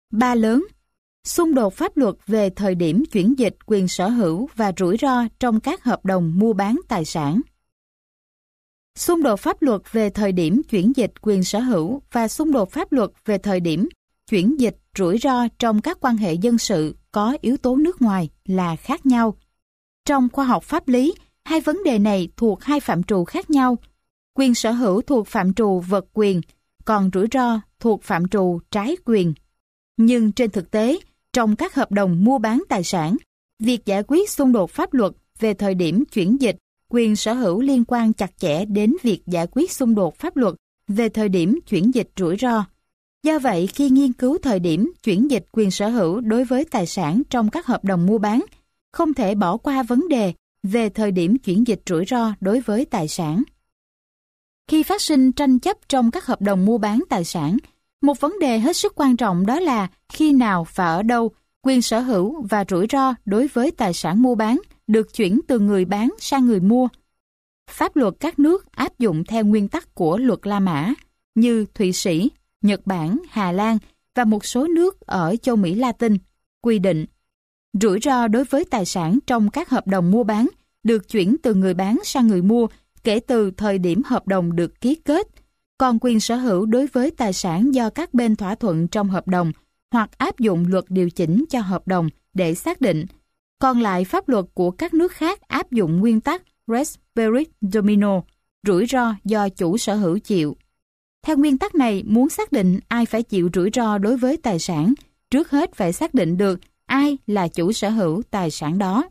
Ba lớn: xung đột pháp luật về thời điểm chuyển dịch quyền sở hữu và rủi ro trong các hợp đồng mua bán tài sản. Xung đột pháp luật về thời điểm chuyển dịch quyền sở hữu và xung đột pháp luật về thời điểm chuyển dịch rủi ro trong các quan hệ dân sự có yếu tố nước ngoài là khác nhau. Trong khoa học pháp lý, hai vấn đề này thuộc hai phạm trù khác nhau. Quyền sở hữu thuộc phạm trù vật quyền, còn rủi ro thuộc phạm trù trái quyền. Nhưng trên thực tế, trong các hợp đồng mua bán tài sản, việc giải quyết xung đột pháp luật về thời điểm chuyển dịch quyền sở hữu liên quan chặt chẽ đến việc giải quyết xung đột pháp luật về thời điểm chuyển dịch rủi ro. Do vậy, khi nghiên cứu thời điểm chuyển dịch quyền sở hữu đối với tài sản trong các hợp đồng mua bán, không thể bỏ qua vấn đề về thời điểm chuyển dịch rủi ro đối với tài sản. Khi phát sinh tranh chấp trong các hợp đồng mua bán tài sản, một vấn đề hết sức quan trọng đó là khi nào và ở đâu quyền sở hữu và rủi ro đối với tài sản mua bán được chuyển từ người bán sang người mua. Pháp luật các nước áp dụng theo nguyên tắc của luật La Mã như Thụy Sĩ, Nhật Bản, Hà Lan và một số nước ở châu Mỹ Latin quy định rủi ro đối với tài sản trong các hợp đồng mua bán được chuyển từ người bán sang người mua kể từ thời điểm hợp đồng được ký kết, còn quyền sở hữu đối với tài sản do các bên thỏa thuận trong hợp đồng hoặc áp dụng luật điều chỉnh cho hợp đồng để xác định. Còn lại pháp luật của các nước khác áp dụng nguyên tắc res perit domino, rủi ro do chủ sở hữu chịu. Theo nguyên tắc này, muốn xác định ai phải chịu rủi ro đối với tài sản, trước hết phải xác định được ai là chủ sở hữu tài sản đó.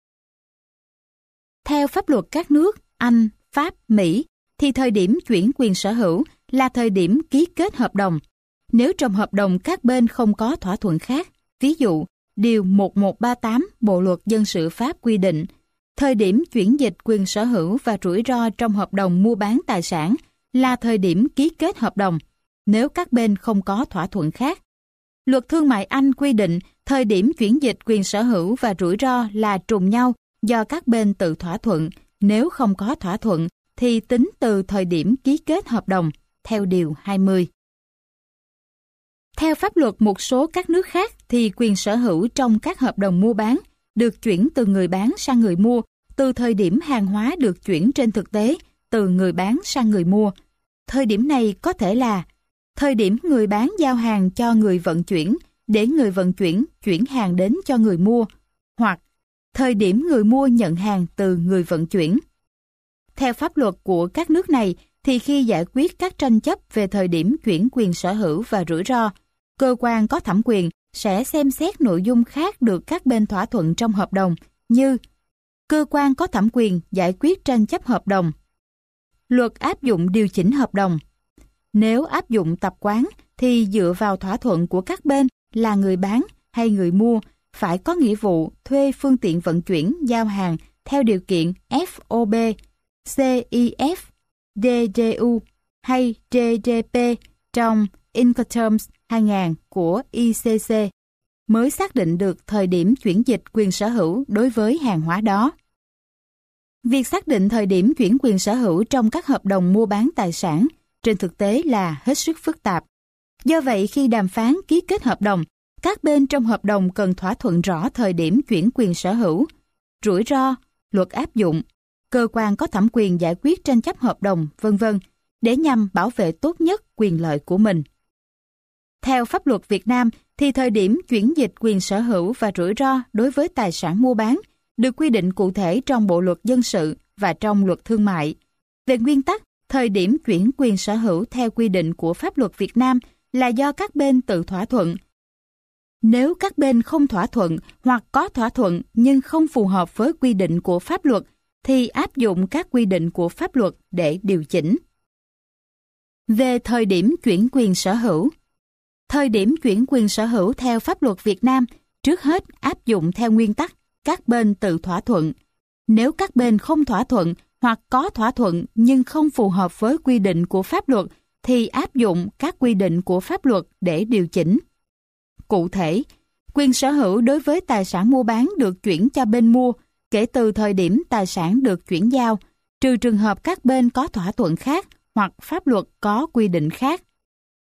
Theo pháp luật các nước Anh, Pháp, Mỹ, thì thời điểm chuyển quyền sở hữu là thời điểm ký kết hợp đồng. Nếu trong hợp đồng các bên không có thỏa thuận khác, ví dụ, Điều 1138 Bộ Luật Dân sự Pháp quy định, thời điểm chuyển dịch quyền sở hữu và rủi ro trong hợp đồng mua bán tài sản là thời điểm ký kết hợp đồng, nếu các bên không có thỏa thuận khác. Luật Thương mại Anh quy định thời điểm chuyển dịch quyền sở hữu và rủi ro là trùng nhau do các bên tự thỏa thuận, nếu không có thỏa thuận thì tính từ thời điểm ký kết hợp đồng, theo Điều 20. Theo pháp luật một số các nước khác thì quyền sở hữu trong các hợp đồng mua bán được chuyển từ người bán sang người mua từ thời điểm hàng hóa được chuyển trên thực tế từ người bán sang người mua. Thời điểm này có thể là thời điểm người bán giao hàng cho người vận chuyển để người vận chuyển chuyển hàng đến cho người mua, hoặc thời điểm người mua nhận hàng từ người vận chuyển. Theo pháp luật của các nước này thì khi giải quyết các tranh chấp về thời điểm chuyển quyền sở hữu và rủi ro, cơ quan có thẩm quyền sẽ xem xét nội dung khác được các bên thỏa thuận trong hợp đồng như cơ quan có thẩm quyền giải quyết tranh chấp hợp đồng, luật áp dụng điều chỉnh hợp đồng. Nếu áp dụng tập quán thì dựa vào thỏa thuận của các bên là người bán hay người mua phải có nghĩa vụ thuê phương tiện vận chuyển giao hàng theo điều kiện FOB, CIF, DDU hay GDP trong Incoterms 2000 của ICC mới xác định được thời điểm chuyển dịch quyền sở hữu đối với hàng hóa đó. Việc xác định thời điểm chuyển quyền sở hữu trong các hợp đồng mua bán tài sản trên thực tế là hết sức phức tạp. Do vậy, khi đàm phán ký kết hợp đồng, các bên trong hợp đồng cần thỏa thuận rõ thời điểm chuyển quyền sở hữu, rủi ro, luật áp dụng, cơ quan có thẩm quyền giải quyết tranh chấp hợp đồng, v.v. để nhằm bảo vệ tốt nhất quyền lợi của mình. Theo pháp luật Việt Nam thì thời điểm chuyển dịch quyền sở hữu và rủi ro đối với tài sản mua bán được quy định cụ thể trong Bộ Luật Dân sự và trong Luật Thương mại. Về nguyên tắc, thời điểm chuyển quyền sở hữu theo quy định của pháp luật Việt Nam là do các bên tự thỏa thuận. Nếu các bên không thỏa thuận hoặc có thỏa thuận nhưng không phù hợp với quy định của pháp luật thì áp dụng các quy định của pháp luật để điều chỉnh. Về thời điểm chuyển quyền sở hữu, thời điểm chuyển quyền sở hữu theo pháp luật Việt Nam trước hết áp dụng theo nguyên tắc các bên tự thỏa thuận. Nếu các bên không thỏa thuận hoặc có thỏa thuận nhưng không phù hợp với quy định của pháp luật thì áp dụng các quy định của pháp luật để điều chỉnh. Cụ thể, quyền sở hữu đối với tài sản mua bán được chuyển cho bên mua kể từ thời điểm tài sản được chuyển giao, trừ trường hợp các bên có thỏa thuận khác hoặc pháp luật có quy định khác.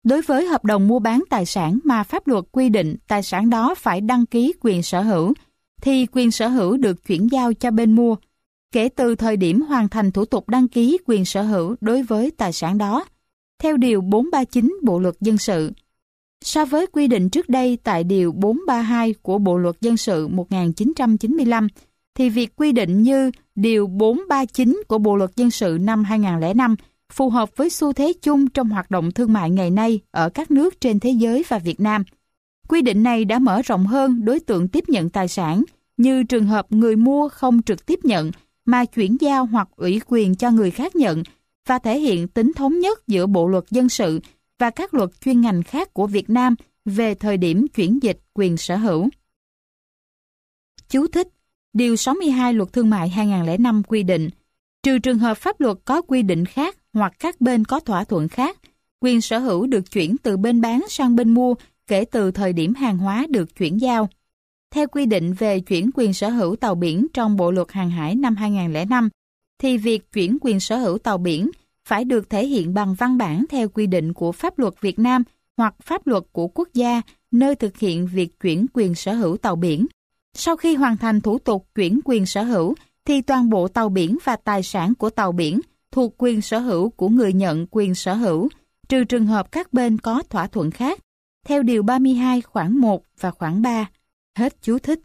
Đối với hợp đồng mua bán tài sản mà pháp luật quy định tài sản đó phải đăng ký quyền sở hữu, thì quyền sở hữu được chuyển giao cho bên mua, kể từ thời điểm hoàn thành thủ tục đăng ký quyền sở hữu đối với tài sản đó, theo Điều 439 Bộ Luật Dân sự. So với quy định trước đây tại Điều 432 của Bộ Luật Dân sự 1995, thì việc quy định như Điều 439 của Bộ Luật Dân sự năm 2005 phù hợp với xu thế chung trong hoạt động thương mại ngày nay ở các nước trên thế giới và Việt Nam. Quy định này đã mở rộng hơn đối tượng tiếp nhận tài sản, như trường hợp người mua không trực tiếp nhận mà chuyển giao hoặc ủy quyền cho người khác nhận, và thể hiện tính thống nhất giữa Bộ Luật Dân sự và các luật chuyên ngành khác của Việt Nam về thời điểm chuyển dịch quyền sở hữu. Chú thích: Điều 62 Luật Thương mại 2005 quy định, trừ trường hợp pháp luật có quy định khác hoặc các bên có thỏa thuận khác, quyền sở hữu được chuyển từ bên bán sang bên mua kể từ thời điểm hàng hóa được chuyển giao. Theo quy định về chuyển quyền sở hữu tàu biển trong Bộ Luật Hàng hải năm 2005, thì việc chuyển quyền sở hữu tàu biển phải được thể hiện bằng văn bản theo quy định của pháp luật Việt Nam hoặc pháp luật của quốc gia nơi thực hiện việc chuyển quyền sở hữu tàu biển. Sau khi hoàn thành thủ tục chuyển quyền sở hữu, thì toàn bộ tàu biển và tài sản của tàu biển thuộc quyền sở hữu của người nhận quyền sở hữu, trừ trường hợp các bên có thỏa thuận khác, theo Điều 32 khoản 1 và khoản 3. Hết chú thích.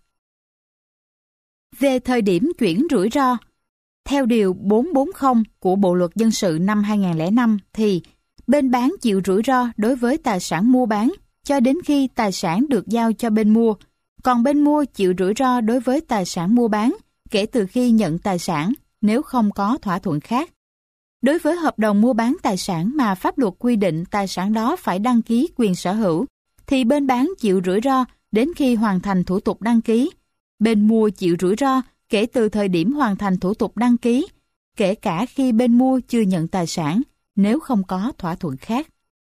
Về thời điểm chuyển rủi ro, theo Điều 440 của Bộ Luật Dân sự năm 2005 thì bên bán chịu rủi ro đối với tài sản mua bán cho đến khi tài sản được giao cho bên mua, còn bên mua chịu rủi ro đối với tài sản mua bán kể từ khi nhận tài sản nếu không có thỏa thuận khác. Đối với hợp đồng mua bán tài sản mà pháp luật quy định tài sản đó phải đăng ký quyền sở hữu, thì bên bán chịu rủi ro đến khi hoàn thành thủ tục đăng ký. Bên mua chịu rủi ro kể từ thời điểm hoàn thành thủ tục đăng ký, kể cả khi bên mua chưa nhận tài sản, nếu không có thỏa thuận khác.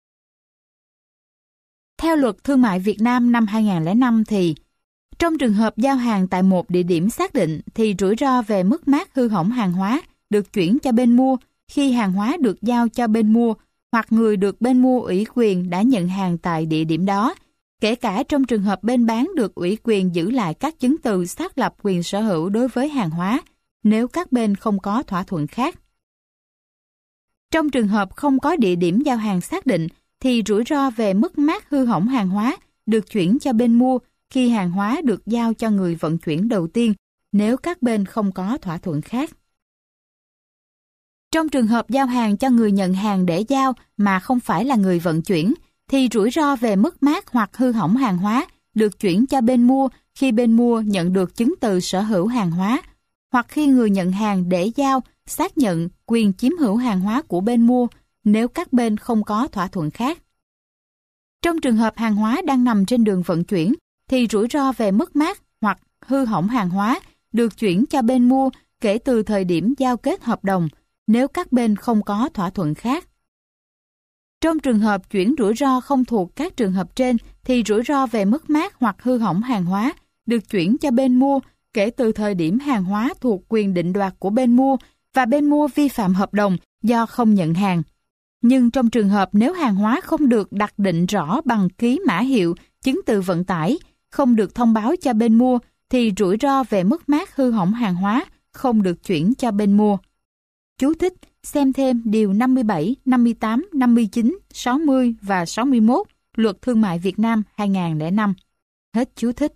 Theo Luật Thương mại Việt Nam năm 2005 thì, trong trường hợp giao hàng tại một địa điểm xác định thì rủi ro về mất mát hư hỏng hàng hóa được chuyển cho bên mua khi hàng hóa được giao cho bên mua hoặc người được bên mua ủy quyền đã nhận hàng tại địa điểm đó, kể cả trong trường hợp bên bán được ủy quyền giữ lại các chứng từ xác lập quyền sở hữu đối với hàng hóa, nếu các bên không có thỏa thuận khác. Trong trường hợp không có địa điểm giao hàng xác định, thì rủi ro về mất mát hư hỏng hàng hóa được chuyển cho bên mua khi hàng hóa được giao cho người vận chuyển đầu tiên, nếu các bên không có thỏa thuận khác. Trong trường hợp giao hàng cho người nhận hàng để giao mà không phải là người vận chuyển, thì rủi ro về mất mát hoặc hư hỏng hàng hóa được chuyển cho bên mua khi bên mua nhận được chứng từ sở hữu hàng hóa, hoặc khi người nhận hàng để giao xác nhận quyền chiếm hữu hàng hóa của bên mua nếu các bên không có thỏa thuận khác. Trong trường hợp hàng hóa đang nằm trên đường vận chuyển, thì rủi ro về mất mát hoặc hư hỏng hàng hóa được chuyển cho bên mua kể từ thời điểm giao kết hợp đồng, nếu các bên không có thỏa thuận khác. Trong trường hợp chuyển rủi ro không thuộc các trường hợp trên, thì rủi ro về mất mát hoặc hư hỏng hàng hóa được chuyển cho bên mua kể từ thời điểm hàng hóa thuộc quyền định đoạt của bên mua và bên mua vi phạm hợp đồng do không nhận hàng. Nhưng trong trường hợp nếu hàng hóa không được đặt định rõ bằng ký mã hiệu, chứng từ vận tải, không được thông báo cho bên mua, thì rủi ro về mất mát hư hỏng hàng hóa không được chuyển cho bên mua. Chú thích: xem thêm Điều 57, 58, 59, 60 và 61 Luật Thương mại Việt Nam 2005. Hết chú thích.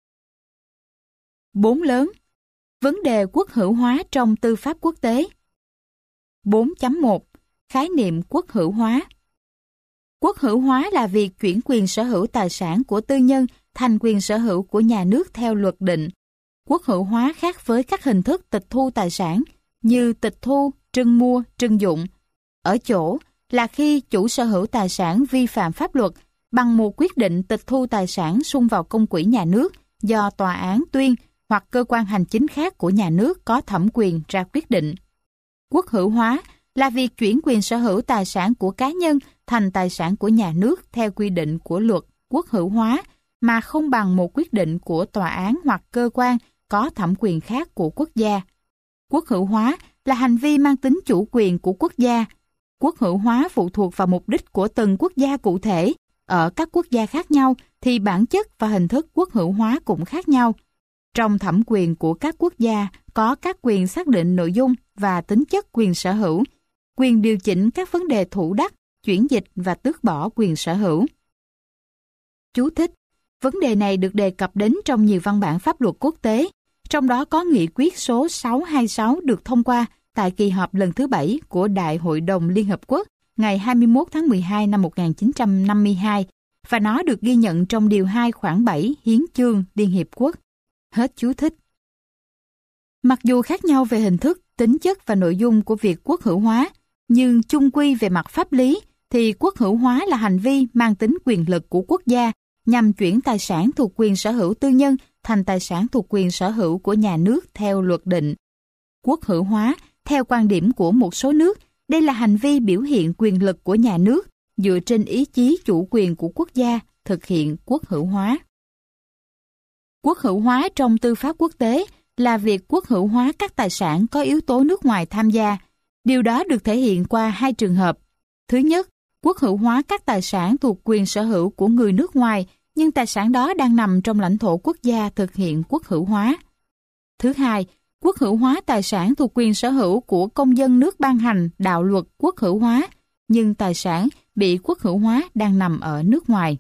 4 lớn. Vấn đề quốc hữu hóa trong tư pháp quốc tế. 4.1. Khái niệm quốc hữu hóa. Quốc hữu hóa là việc chuyển quyền sở hữu tài sản của tư nhân thành quyền sở hữu của nhà nước theo luật định. Quốc hữu hóa khác với các hình thức tịch thu tài sản như tịch thu, trưng mua, trưng dụng, ở chỗ là khi chủ sở hữu tài sản vi phạm pháp luật bằng một quyết định tịch thu tài sản sung vào công quỹ nhà nước do tòa án tuyên hoặc cơ quan hành chính khác của nhà nước có thẩm quyền ra quyết định. Quốc hữu hóa là việc chuyển quyền sở hữu tài sản của cá nhân thành tài sản của nhà nước theo quy định của luật quốc hữu hóa mà không bằng một quyết định của tòa án hoặc cơ quan có thẩm quyền khác của quốc gia. Quốc hữu hóa là hành vi mang tính chủ quyền của quốc gia. quốc hữu hóa phụ thuộc vào mục đích của từng quốc gia cụ thể. Ở các quốc gia khác nhau thì bản chất và hình thức quốc hữu hóa cũng khác nhau. Trong thẩm quyền của các quốc gia có các quyền xác định nội dung và tính chất quyền sở hữu, quyền điều chỉnh các vấn đề thủ đắc, chuyển dịch và tước bỏ quyền sở hữu. Chú thích: vấn đề này được đề cập đến trong nhiều văn bản pháp luật quốc tế, trong đó có nghị quyết số 626 được thông qua tại kỳ họp lần thứ 7 của Đại hội đồng Liên Hợp Quốc ngày 21 tháng 12 năm 1952 và nó được ghi nhận trong Điều 2 khoản 7 Hiến chương Liên Hiệp Quốc. Hết chú thích. Mặc dù khác nhau về hình thức, tính chất và nội dung của việc quốc hữu hóa, nhưng chung quy về mặt pháp lý thì quốc hữu hóa là hành vi mang tính quyền lực của quốc gia nhằm chuyển tài sản thuộc quyền sở hữu tư nhân thành tài sản thuộc quyền sở hữu của nhà nước theo luật định. Quốc hữu hóa, theo quan điểm của một số nước, đây là hành vi biểu hiện quyền lực của nhà nước dựa trên ý chí chủ quyền của quốc gia thực hiện quốc hữu hóa. Quốc hữu hóa trong tư pháp quốc tế là việc quốc hữu hóa các tài sản có yếu tố nước ngoài tham gia. Điều đó được thể hiện qua hai trường hợp. Thứ nhất, quốc hữu hóa các tài sản thuộc quyền sở hữu của người nước ngoài, nhưng tài sản đó đang nằm trong lãnh thổ quốc gia thực hiện quốc hữu hóa. Thứ hai, quốc hữu hóa tài sản thuộc quyền sở hữu của công dân nước ban hành đạo luật quốc hữu hóa, nhưng tài sản bị quốc hữu hóa đang nằm ở nước ngoài.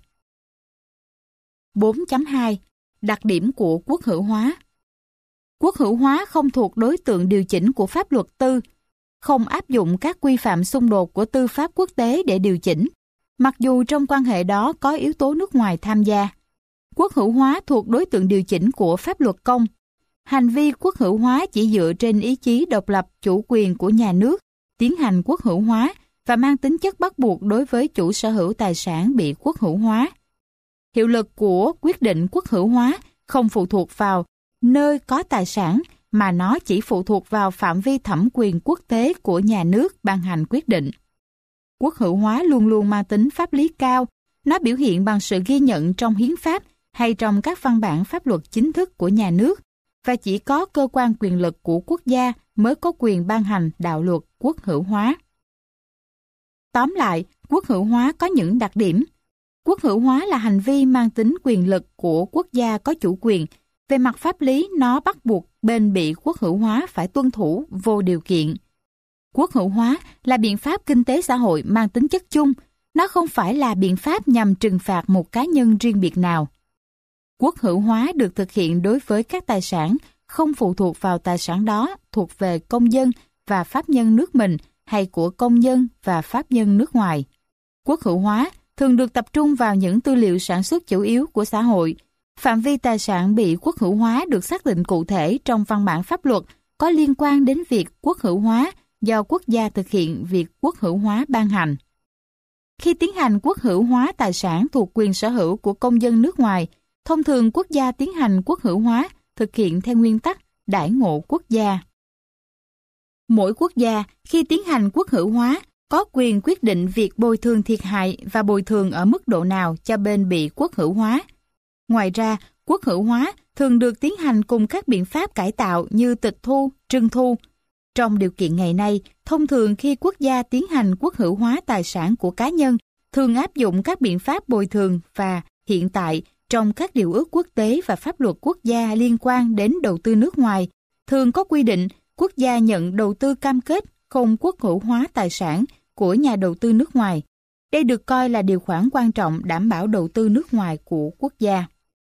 4.2. Đặc điểm của quốc hữu hóa. Quốc hữu hóa không thuộc đối tượng điều chỉnh của pháp luật tư, không áp dụng các quy phạm xung đột của tư pháp quốc tế để điều chỉnh, mặc dù trong quan hệ đó có yếu tố nước ngoài tham gia. Quốc hữu hóa thuộc đối tượng điều chỉnh của pháp luật công. Hành vi quốc hữu hóa chỉ dựa trên ý chí độc lập chủ quyền của nhà nước, tiến hành quốc hữu hóa và mang tính chất bắt buộc đối với chủ sở hữu tài sản bị quốc hữu hóa. Hiệu lực của quyết định quốc hữu hóa không phụ thuộc vào nơi có tài sản, mà nó chỉ phụ thuộc vào phạm vi thẩm quyền quốc tế của nhà nước ban hành quyết định. Quốc hữu hóa luôn luôn mang tính pháp lý cao, nó biểu hiện bằng sự ghi nhận trong hiến pháp hay trong các văn bản pháp luật chính thức của nhà nước, và chỉ có cơ quan quyền lực của quốc gia mới có quyền ban hành đạo luật quốc hữu hóa. Tóm lại, quốc hữu hóa có những đặc điểm. Quốc hữu hóa là hành vi mang tính quyền lực của quốc gia có chủ quyền. Về mặt pháp lý, nó bắt buộc bên bị quốc hữu hóa phải tuân thủ vô điều kiện. Quốc hữu hóa là biện pháp kinh tế xã hội mang tính chất chung. Nó không phải là biện pháp nhằm trừng phạt một cá nhân riêng biệt nào. Quốc hữu hóa được thực hiện đối với các tài sản không phụ thuộc vào tài sản đó thuộc về công dân và pháp nhân nước mình hay của công nhân và pháp nhân nước ngoài. Quốc hữu hóa thường được tập trung vào những tư liệu sản xuất chủ yếu của xã hội. Phạm vi tài sản bị quốc hữu hóa được xác định cụ thể trong văn bản pháp luật có liên quan đến việc quốc hữu hóa do quốc gia thực hiện việc quốc hữu hóa ban hành. Khi tiến hành quốc hữu hóa tài sản thuộc quyền sở hữu của công dân nước ngoài, thông thường quốc gia tiến hành quốc hữu hóa thực hiện theo nguyên tắc đãi ngộ quốc gia. Mỗi quốc gia khi tiến hành quốc hữu hóa có quyền quyết định việc bồi thường thiệt hại và bồi thường ở mức độ nào cho bên bị quốc hữu hóa. Ngoài ra, quốc hữu hóa thường được tiến hành cùng các biện pháp cải tạo như tịch thu, trưng thu. Trong điều kiện ngày nay, thông thường khi quốc gia tiến hành quốc hữu hóa tài sản của cá nhân, thường áp dụng các biện pháp bồi thường và hiện tại trong các điều ước quốc tế và pháp luật quốc gia liên quan đến đầu tư nước ngoài, thường có quy định quốc gia nhận đầu tư cam kết không quốc hữu hóa tài sản của nhà đầu tư nước ngoài. Đây được coi là điều khoản quan trọng đảm bảo đầu tư nước ngoài của quốc gia.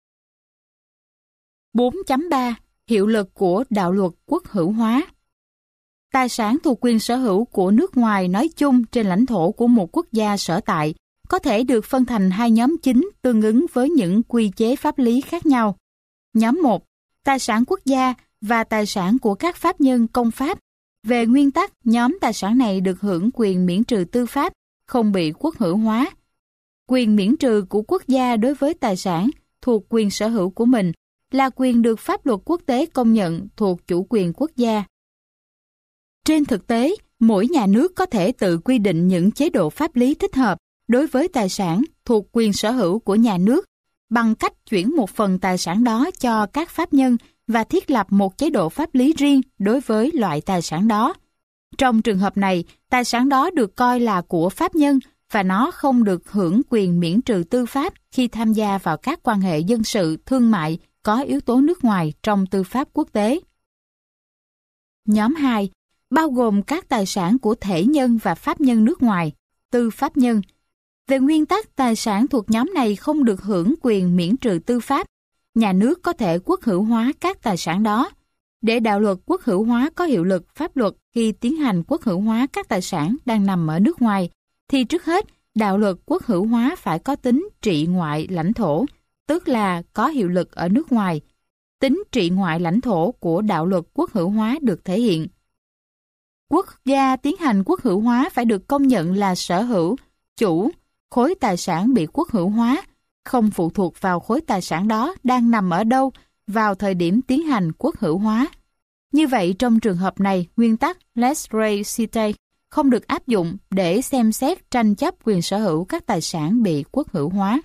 4.3. Hiệu lực của đạo luật quốc hữu hóa. Tài sản thuộc quyền sở hữu của nước ngoài nói chung trên lãnh thổ của một quốc gia sở tại có thể được phân thành hai nhóm chính tương ứng với những quy chế pháp lý khác nhau. Nhóm 1. Tài sản quốc gia và tài sản của các pháp nhân công pháp. Về nguyên tắc, nhóm tài sản này được hưởng quyền miễn trừ tư pháp, không bị quốc hữu hóa. Quyền miễn trừ của quốc gia đối với tài sản thuộc quyền sở hữu của mình là quyền được pháp luật quốc tế công nhận thuộc chủ quyền quốc gia. Trên thực tế, mỗi nhà nước có thể tự quy định những chế độ pháp lý thích hợp đối với tài sản thuộc quyền sở hữu của nhà nước bằng cách chuyển một phần tài sản đó cho các pháp nhân và thiết lập một chế độ pháp lý riêng đối với loại tài sản đó. Trong trường hợp này, tài sản đó được coi là của pháp nhân và nó không được hưởng quyền miễn trừ tư pháp khi tham gia vào các quan hệ dân sự, thương mại có yếu tố nước ngoài trong tư pháp quốc tế. Nhóm 2. Bao gồm các tài sản của thể nhân và pháp nhân nước ngoài, tư pháp nhân. Về nguyên tắc, tài sản thuộc nhóm này không được hưởng quyền miễn trừ tư pháp. Nhà nước có thể quốc hữu hóa các tài sản đó. Để đạo luật quốc hữu hóa có hiệu lực pháp luật khi tiến hành quốc hữu hóa các tài sản đang nằm ở nước ngoài, thì trước hết, đạo luật quốc hữu hóa phải có tính trị ngoại lãnh thổ, tức là có hiệu lực ở nước ngoài. Tính trị ngoại lãnh thổ của đạo luật quốc hữu hóa được thể hiện. Quốc gia tiến hành quốc hữu hóa phải được công nhận là sở hữu, chủ, khối tài sản bị quốc hữu hóa, không phụ thuộc vào khối tài sản đó đang nằm ở đâu vào thời điểm tiến hành quốc hữu hóa. Như vậy, trong trường hợp này, nguyên tắc Res Judicatae không được áp dụng để xem xét tranh chấp quyền sở hữu các tài sản bị quốc hữu hóa.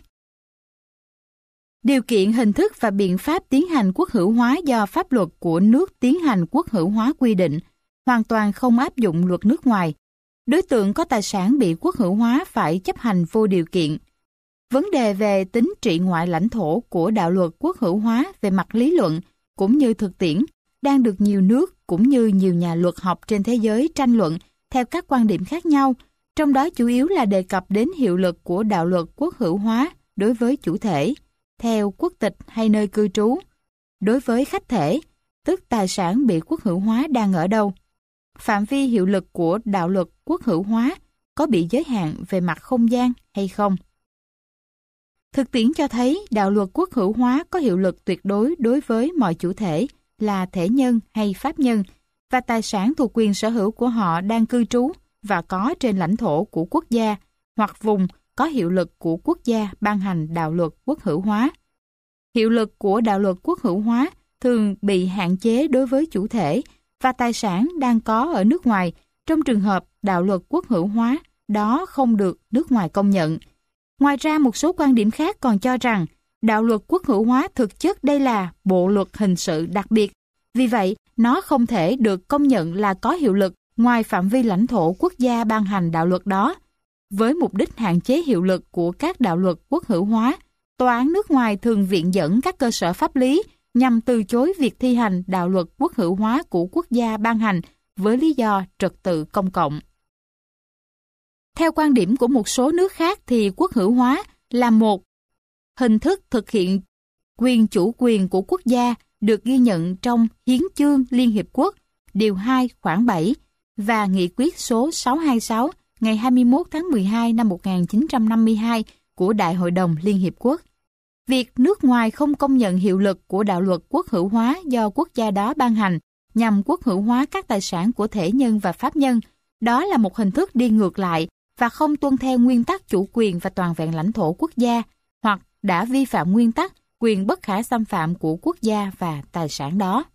Điều kiện, hình thức và biện pháp tiến hành quốc hữu hóa do pháp luật của nước tiến hành quốc hữu hóa quy định, hoàn toàn không áp dụng luật nước ngoài. Đối tượng có tài sản bị quốc hữu hóa phải chấp hành vô điều kiện. Vấn đề về tính trị ngoại lãnh thổ của đạo luật quốc hữu hóa về mặt lý luận cũng như thực tiễn đang được nhiều nước cũng như nhiều nhà luật học trên thế giới tranh luận theo các quan điểm khác nhau, trong đó chủ yếu là đề cập đến hiệu lực của đạo luật quốc hữu hóa đối với chủ thể, theo quốc tịch hay nơi cư trú, đối với khách thể, tức tài sản bị quốc hữu hóa đang ở đâu. Phạm vi hiệu lực của đạo luật quốc hữu hóa có bị giới hạn về mặt không gian hay không? Thực tiễn cho thấy đạo luật quốc hữu hóa có hiệu lực tuyệt đối đối với mọi chủ thể là thể nhân hay pháp nhân và tài sản thuộc quyền sở hữu của họ đang cư trú và có trên lãnh thổ của quốc gia hoặc vùng có hiệu lực của quốc gia ban hành đạo luật quốc hữu hóa. Hiệu lực của đạo luật quốc hữu hóa thường bị hạn chế đối với chủ thể và tài sản đang có ở nước ngoài trong trường hợp đạo luật quốc hữu hóa đó không được nước ngoài công nhận. Ngoài ra, một số quan điểm khác còn cho rằng đạo luật quốc hữu hóa thực chất đây là bộ luật hình sự đặc biệt. Vì vậy, nó không thể được công nhận là có hiệu lực ngoài phạm vi lãnh thổ quốc gia ban hành đạo luật đó. Với mục đích hạn chế hiệu lực của các đạo luật quốc hữu hóa, tòa án nước ngoài thường viện dẫn các cơ sở pháp lý nhằm từ chối việc thi hành đạo luật quốc hữu hóa của quốc gia ban hành với lý do trật tự công cộng. Theo quan điểm của một số nước khác thì quốc hữu hóa là một hình thức thực hiện quyền chủ quyền của quốc gia được ghi nhận trong Hiến chương Liên Hiệp Quốc, Điều 2 khoản 7 và Nghị quyết số 626 ngày 21 tháng 12 năm 1952 của Đại hội đồng Liên Hiệp Quốc. Việc nước ngoài không công nhận hiệu lực của đạo luật quốc hữu hóa do quốc gia đó ban hành nhằm quốc hữu hóa các tài sản của thể nhân và pháp nhân, đó là một hình thức đi ngược lại và không tuân theo nguyên tắc chủ quyền và toàn vẹn lãnh thổ quốc gia, hoặc đã vi phạm nguyên tắc quyền bất khả xâm phạm của quốc gia và tài sản đó.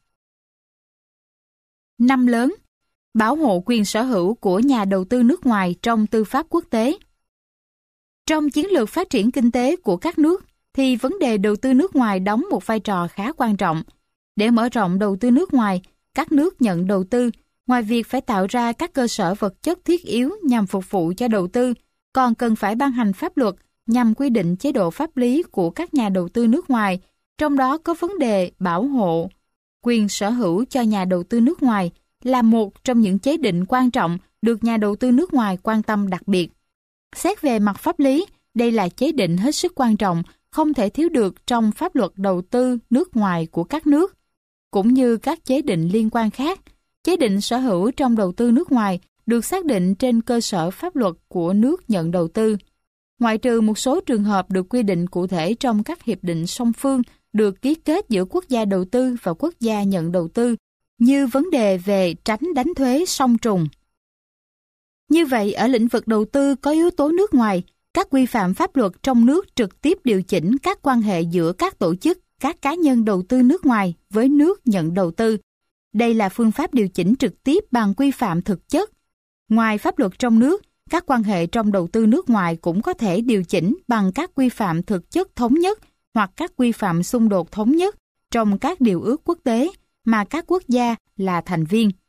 5 lớn. Bảo hộ quyền sở hữu của nhà đầu tư nước ngoài trong tư pháp quốc tế. Trong chiến lược phát triển kinh tế của các nước, thì vấn đề đầu tư nước ngoài đóng một vai trò khá quan trọng. Để mở rộng đầu tư nước ngoài, các nước nhận đầu tư, ngoài việc phải tạo ra các cơ sở vật chất thiết yếu nhằm phục vụ cho đầu tư, còn cần phải ban hành pháp luật nhằm quy định chế độ pháp lý của các nhà đầu tư nước ngoài, trong đó có vấn đề bảo hộ quyền sở hữu cho nhà đầu tư nước ngoài là một trong những chế định quan trọng được nhà đầu tư nước ngoài quan tâm đặc biệt. Xét về mặt pháp lý, đây là chế định hết sức quan trọng, không thể thiếu được trong pháp luật đầu tư nước ngoài của các nước. Cũng như các chế định liên quan khác, chế định sở hữu trong đầu tư nước ngoài được xác định trên cơ sở pháp luật của nước nhận đầu tư. Ngoại trừ một số trường hợp được quy định cụ thể trong các hiệp định song phương được ký kết giữa quốc gia đầu tư và quốc gia nhận đầu tư, như vấn đề về tránh đánh thuế song trùng. Như vậy, ở lĩnh vực đầu tư có yếu tố nước ngoài, các quy phạm pháp luật trong nước trực tiếp điều chỉnh các quan hệ giữa các tổ chức, các cá nhân đầu tư nước ngoài với nước nhận đầu tư. Đây là phương pháp điều chỉnh trực tiếp bằng quy phạm thực chất. Ngoài pháp luật trong nước, các quan hệ trong đầu tư nước ngoài cũng có thể điều chỉnh bằng các quy phạm thực chất thống nhất hoặc các quy phạm xung đột thống nhất trong các điều ước quốc tế mà các quốc gia là thành viên.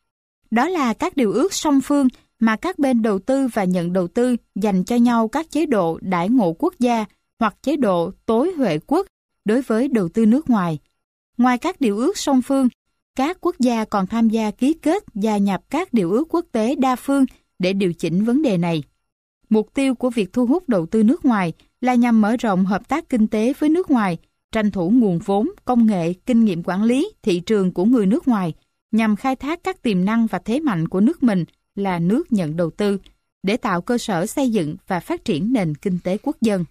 Đó là các điều ước song phương mà các bên đầu tư và nhận đầu tư dành cho nhau các chế độ đãi ngộ quốc gia hoặc chế độ tối huệ quốc đối với đầu tư nước ngoài. Ngoài các điều ước song phương, các quốc gia còn tham gia ký kết gia nhập các điều ước quốc tế đa phương để điều chỉnh vấn đề này. Mục tiêu của việc thu hút đầu tư nước ngoài là nhằm mở rộng hợp tác kinh tế với nước ngoài, tranh thủ nguồn vốn, công nghệ, kinh nghiệm quản lý, thị trường của người nước ngoài, nhằm khai thác các tiềm năng và thế mạnh của nước mình là nước nhận đầu tư, để tạo cơ sở xây dựng và phát triển nền kinh tế quốc dân.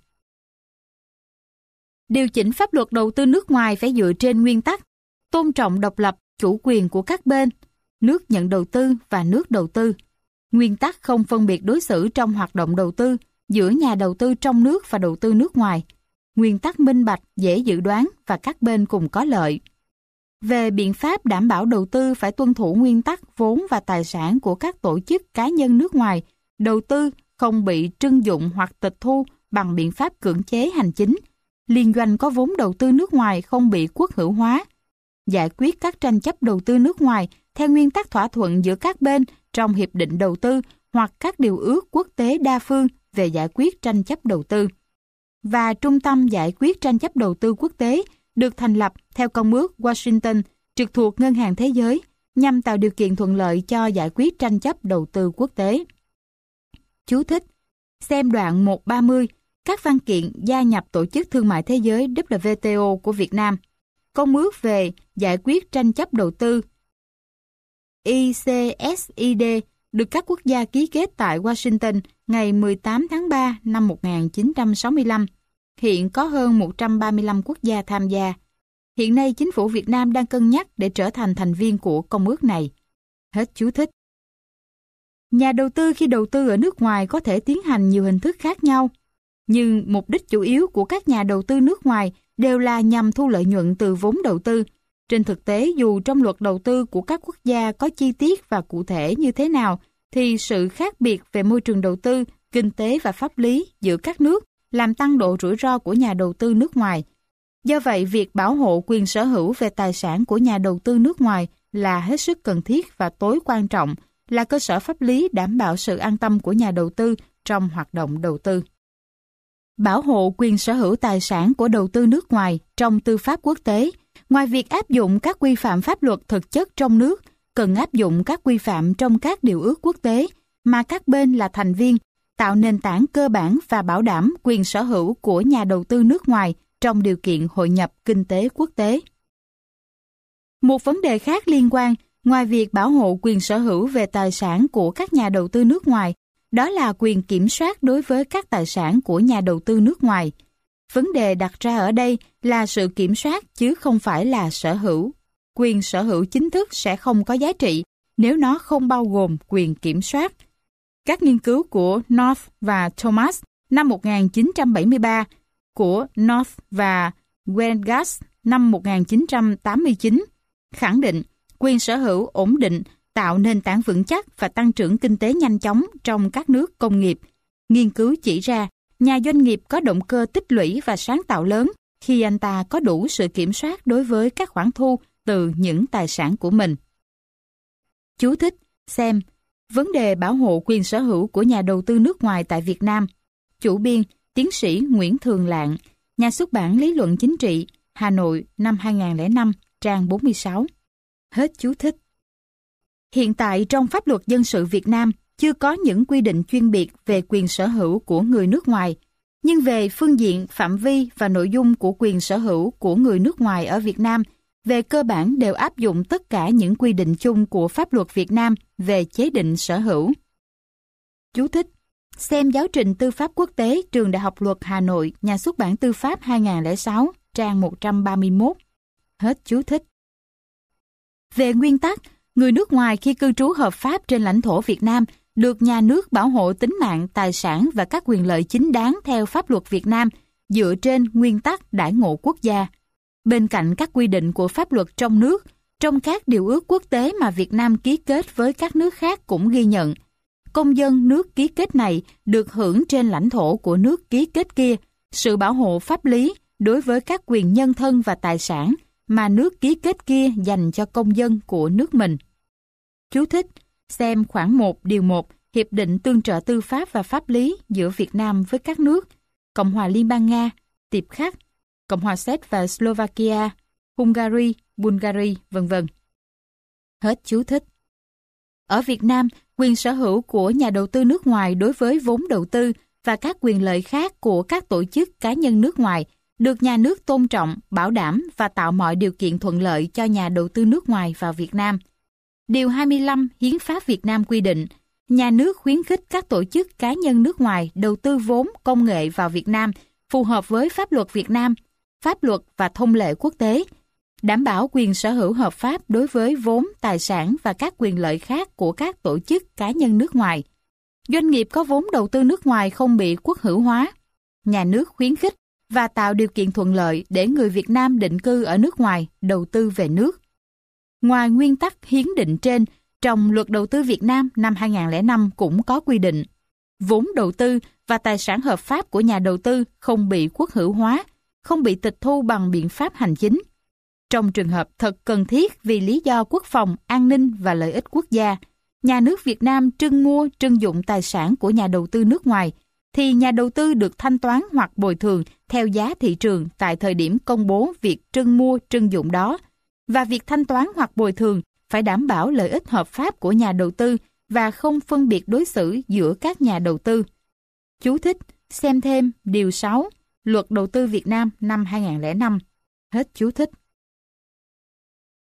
Điều chỉnh pháp luật đầu tư nước ngoài phải dựa trên nguyên tắc tôn trọng độc lập, chủ quyền của các bên, nước nhận đầu tư và nước đầu tư. Nguyên tắc không phân biệt đối xử trong hoạt động đầu tư giữa nhà đầu tư trong nước và đầu tư nước ngoài. Nguyên tắc minh bạch, dễ dự đoán và các bên cùng có lợi. Về biện pháp đảm bảo đầu tư phải tuân thủ nguyên tắc vốn và tài sản của các tổ chức cá nhân nước ngoài, đầu tư không bị trưng dụng hoặc tịch thu bằng biện pháp cưỡng chế hành chính. Liên doanh có vốn đầu tư nước ngoài không bị quốc hữu hóa. Giải quyết các tranh chấp đầu tư nước ngoài theo nguyên tắc thỏa thuận giữa các bên trong hiệp định đầu tư hoặc các điều ước quốc tế đa phương về giải quyết tranh chấp đầu tư. Và Trung tâm Giải quyết tranh chấp đầu tư quốc tế được thành lập theo Công ước Washington trực thuộc Ngân hàng Thế giới nhằm tạo điều kiện thuận lợi cho giải quyết tranh chấp đầu tư quốc tế. Chú thích: xem đoạn 130 các văn kiện gia nhập Tổ chức Thương mại Thế giới WTO của Việt Nam, Công ước về giải quyết tranh chấp đầu tư ICSID được các quốc gia ký kết tại Washington ngày 18 tháng 3 năm 1965. Hiện có hơn 135 quốc gia tham gia. Hiện nay chính phủ Việt Nam đang cân nhắc để trở thành thành viên của công ước này. Hết chú thích. Nhà đầu tư khi đầu tư ở nước ngoài có thể tiến hành nhiều hình thức khác nhau, nhưng mục đích chủ yếu của các nhà đầu tư nước ngoài đều là nhằm thu lợi nhuận từ vốn đầu tư. Trên thực tế, dù trong luật đầu tư của các quốc gia có chi tiết và cụ thể như thế nào, thì sự khác biệt về môi trường đầu tư, kinh tế và pháp lý giữa các nước làm tăng độ rủi ro của nhà đầu tư nước ngoài. Do vậy, việc bảo hộ quyền sở hữu về tài sản của nhà đầu tư nước ngoài là hết sức cần thiết và tối quan trọng, là cơ sở pháp lý đảm bảo sự an tâm của nhà đầu tư trong hoạt động đầu tư. Bảo hộ quyền sở hữu tài sản của đầu tư nước ngoài trong tư pháp quốc tế, ngoài việc áp dụng các quy phạm pháp luật thực chất trong nước, cần áp dụng các quy phạm trong các điều ước quốc tế mà các bên là thành viên, tạo nền tảng cơ bản và bảo đảm quyền sở hữu của nhà đầu tư nước ngoài trong điều kiện hội nhập kinh tế quốc tế. Một vấn đề khác liên quan, ngoài việc bảo hộ quyền sở hữu về tài sản của các nhà đầu tư nước ngoài, đó là quyền kiểm soát đối với các tài sản của nhà đầu tư nước ngoài. Vấn đề đặt ra ở đây là sự kiểm soát chứ không phải là sở hữu. Quyền sở hữu chính thức sẽ không có giá trị nếu nó không bao gồm quyền kiểm soát. Các nghiên cứu của North và Thomas năm 1973, của North và Wengas năm 1989 khẳng định quyền sở hữu ổn định tạo nền tảng vững chắc và tăng trưởng kinh tế nhanh chóng trong các nước công nghiệp. Nghiên cứu chỉ ra, nhà doanh nghiệp có động cơ tích lũy và sáng tạo lớn khi anh ta có đủ sự kiểm soát đối với các khoản thu từ những tài sản của mình. Chú thích: xem vấn đề bảo hộ quyền sở hữu của nhà đầu tư nước ngoài tại Việt Nam. Chủ biên, tiến sĩ Nguyễn Thường Lạng, nhà xuất bản Lý luận Chính trị, Hà Nội, năm 2005, trang 46. Hết chú thích. Hiện tại trong pháp luật dân sự Việt Nam chưa có những quy định chuyên biệt về quyền sở hữu của người nước ngoài, nhưng về phương diện, phạm vi và nội dung của quyền sở hữu của người nước ngoài ở Việt Nam về cơ bản đều áp dụng tất cả những quy định chung của pháp luật Việt Nam về chế định sở hữu. Chú thích: xem giáo trình tư pháp quốc tế Trường Đại học Luật Hà Nội, nhà xuất bản Tư pháp 2006, trang 131. Hết chú thích. Về nguyên tắc, người nước ngoài khi cư trú hợp pháp trên lãnh thổ Việt Nam được nhà nước bảo hộ tính mạng, tài sản và các quyền lợi chính đáng theo pháp luật Việt Nam dựa trên nguyên tắc đãi ngộ quốc gia. Bên cạnh các quy định của pháp luật trong nước, trong các điều ước quốc tế mà Việt Nam ký kết với các nước khác cũng ghi nhận, công dân nước ký kết này được hưởng trên lãnh thổ của nước ký kết kia sự bảo hộ pháp lý đối với các quyền nhân thân và tài sản mà nước ký kết kia dành cho công dân của nước mình. Chú thích: Xem khoản 1 điều 1 Hiệp định Tương trợ Tư pháp và Pháp lý giữa Việt Nam với các nước Cộng hòa Liên bang Nga, Tiệp Khắc, Cộng hòa Séc và Slovakia, Hungary, Bulgaria, v.v. Hết chú thích. Ở Việt Nam, quyền sở hữu của nhà đầu tư nước ngoài đối với vốn đầu tư và các quyền lợi khác của các tổ chức cá nhân nước ngoài được nhà nước tôn trọng, bảo đảm và tạo mọi điều kiện thuận lợi cho nhà đầu tư nước ngoài vào Việt Nam. Điều 25 Hiến pháp Việt Nam quy định, nhà nước khuyến khích các tổ chức cá nhân nước ngoài đầu tư vốn công nghệ vào Việt Nam phù hợp với pháp luật Việt Nam, pháp luật và thông lệ quốc tế, đảm bảo quyền sở hữu hợp pháp đối với vốn, tài sản và các quyền lợi khác của các tổ chức cá nhân nước ngoài. Doanh nghiệp có vốn đầu tư nước ngoài không bị quốc hữu hóa. Nhà nước khuyến khích và tạo điều kiện thuận lợi để người Việt Nam định cư ở nước ngoài đầu tư về nước. Ngoài nguyên tắc hiến định trên, trong Luật Đầu tư Việt Nam năm 2005 cũng có quy định vốn đầu tư và tài sản hợp pháp của nhà đầu tư không bị quốc hữu hóa, không bị tịch thu bằng biện pháp hành chính. Trong trường hợp thật cần thiết vì lý do quốc phòng, an ninh và lợi ích quốc gia, nhà nước Việt Nam trưng mua, trưng dụng tài sản của nhà đầu tư nước ngoài, thì nhà đầu tư được thanh toán hoặc bồi thường theo giá thị trường tại thời điểm công bố việc trưng mua, trưng dụng đó, và việc thanh toán hoặc bồi thường phải đảm bảo lợi ích hợp pháp của nhà đầu tư và không phân biệt đối xử giữa các nhà đầu tư. Chú thích, xem thêm Điều 6, Luật Đầu tư Việt Nam năm 2005. Hết chú thích.